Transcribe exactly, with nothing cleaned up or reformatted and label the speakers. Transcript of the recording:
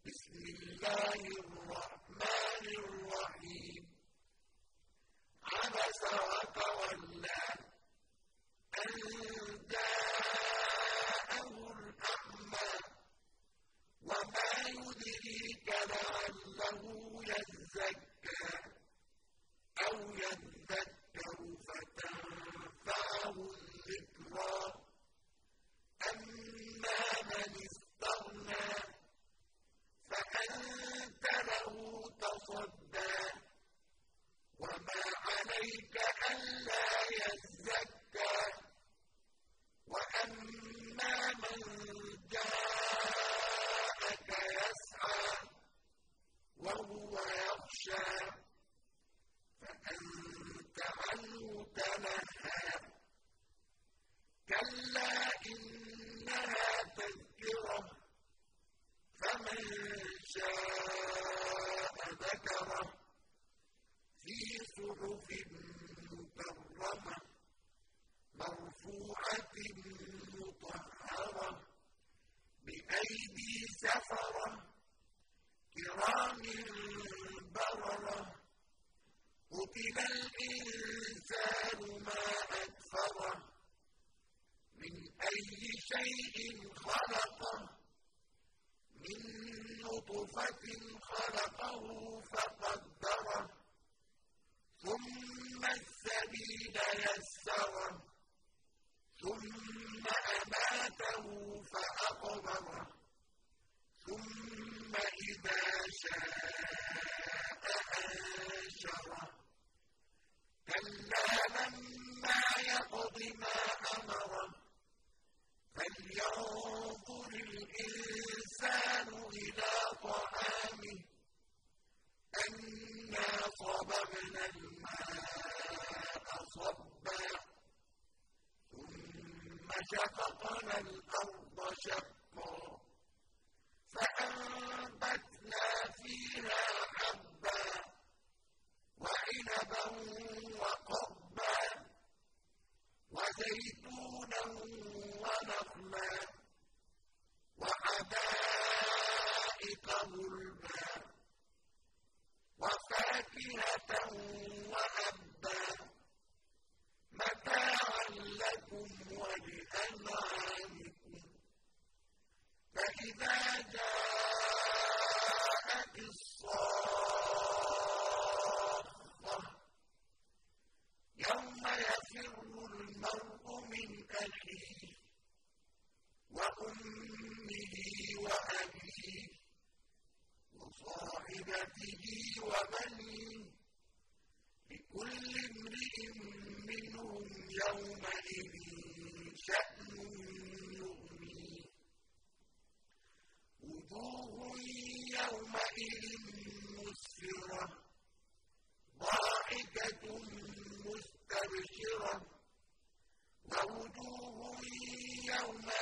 Speaker 1: بسم الله الرحمن الرحيم عبس وتولى أن جاءه الأعمى وما يدريك لعله يزكى أو يذكر فتنفعه الذكرى أما من استغنى فأنت له تصدى وما عليك ألا يزكى وأما من جاءك يسعى وهو يخشى فأنت عنه تلهى كلا إنها تذكرة فمن شاء ذكره في صحف مكرمة مرفوعة مطهرة بأيدي سفرة كرام بررة قتل الإنسان ما أكفره من أي شيء خلقه من نطفة خلقه فقدره ثم السبيل يسره ثم أماته فأقبره ثم إذا شاء أنشره كلا لما يقض ما أمره فلينظر الإنسان إلى طعامه أنَّا صَبَبْنَا الْمَاءَ صَبًّا ثُمَّ شَقَقْنَا الْأَرْضَ شَقًّا فَأَنبَتْنَا فِيهَا حَبًّا وَعِنَبًا وَقَضْبًا وَزَيْتُونًا ونخلا وحدائق غلبا وفاكهة وأبا متاعا لكم ولأنعامكم فإذا جاءت الصاخة يوم يفر المرء من أخيه وأمه وأبيه وصاحبته وبنيه لكل امرئ منهم يومئذ شأن يغنيه وجوه يومئذ مسفرة ضاحكة مستبشرة ووجوه يومئذ